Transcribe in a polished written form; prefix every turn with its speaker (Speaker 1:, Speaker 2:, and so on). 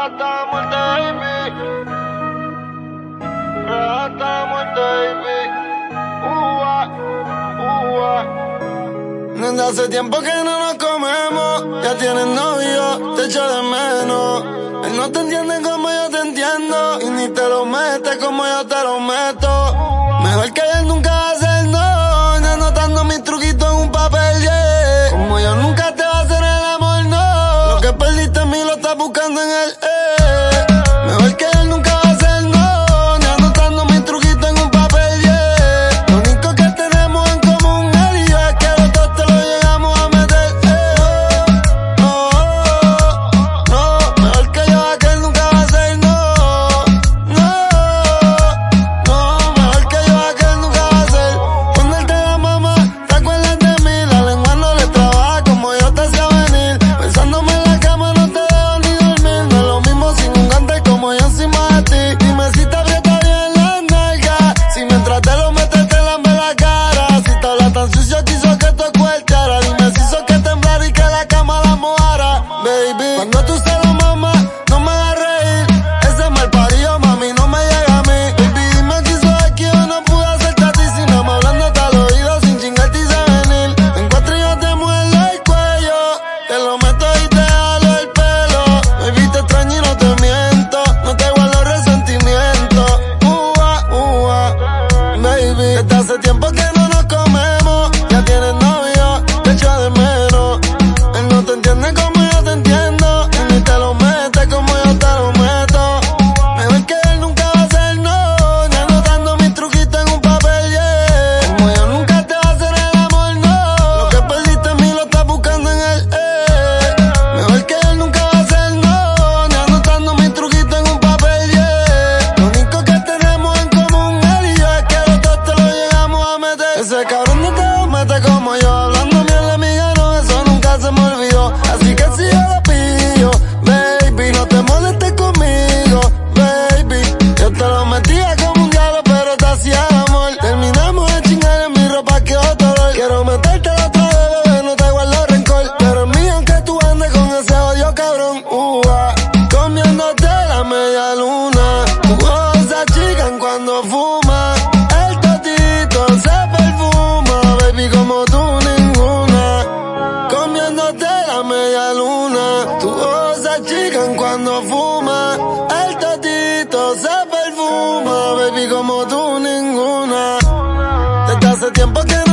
Speaker 1: Rata muerte, baby. Rata muerte, baby. Desde hace tiempo que no nos comemos. Ya tienes novio, te echo de menos. Él no te entiende como yo te entiendo. Y ni te lo mete como yo te lo meto. Mejor que él nunca va a hacer no. Ni anotando mis truquitos en un papel, yeah. Como yo nunca te va a hacer el amor, no. Lo que perdiste en mí lo estás buscando en él, Mejor que él nunca va a hacer no. Ni anotando mis truquitos en un papel, yeah. Lo único que tenemos en común él y yo es que los dos te lo llegamos a meter, No, mejor que yo a que él nunca va a hacer no. Mejor que yo a que él nunca va a hacer. Cuando él te da mamá, te acuerdas de mí. La lengua no le trabaja como yo te hacía venir. Pensándome en la cama no te dejo ni dormir. No es lo mismo sin un gante como yo encima de ti. Dime si te aprieta bien la nalga. Si mientras te lo metes te lambe la cara. Si te habla tan sucio que hizo que tu cuartara. Dime si hizo que temblara y que la cama la mojara, baby. Cuando tú se lo mamas, no me hagas reír. Ese mal parido, mami, no me llega a mí. Baby, dime si sos que yo no pude hacerte a ti. Si no me hablándote al oído sin chingarte y sé venir. Te encuentro y yo te muerdo el cuello. Te lo meto y te jalo el pelo. Baby, te extraño y no te miento. No te guardo resentimiento. Baby, desde hace tiempo que no nos comemos. Ya tienes novio, te echo de menos. Él no te entiende como yo te entiendo. Y ni te lo mete como yo te lo meto. Mejor que él nunca va a hacer no. Ni anotando mis truquitos en un papel, yeah. Como yo nunca te va a hacer el amor, no. Lo que perdiste en mí lo estás buscando en él, Mejor que él nunca va a hacer no. Ni anotando mis truquitos en un papel, yeah. Lo único que tenemos en común él y yo es que los dos te lo llegamos a meter. Ese cabrón no te lo mete como yo. Hablando bien la amiga, no, eso nunca se me olvidó. Así que si yo lo pillo, baby, no te molestes conmigo, baby. Yo te lo metía como un diablo, pero te hacía amor. Terminamos de chingar en mi ropa, que otro olor. Quiero meterte la otra vez, bebé, no te guardo rencor. Pero es mío aunque tú andes con ese odio cabrón, comiéndote la media luna. Tus ojos se achican cuando fumas. El totito se perfuma, baby, como tú ninguna. Comiéndote la media luna. Tus ojos se achican cuando fumas. El totito se perfuma, baby, como tú ninguna. Desde hace tiempo que no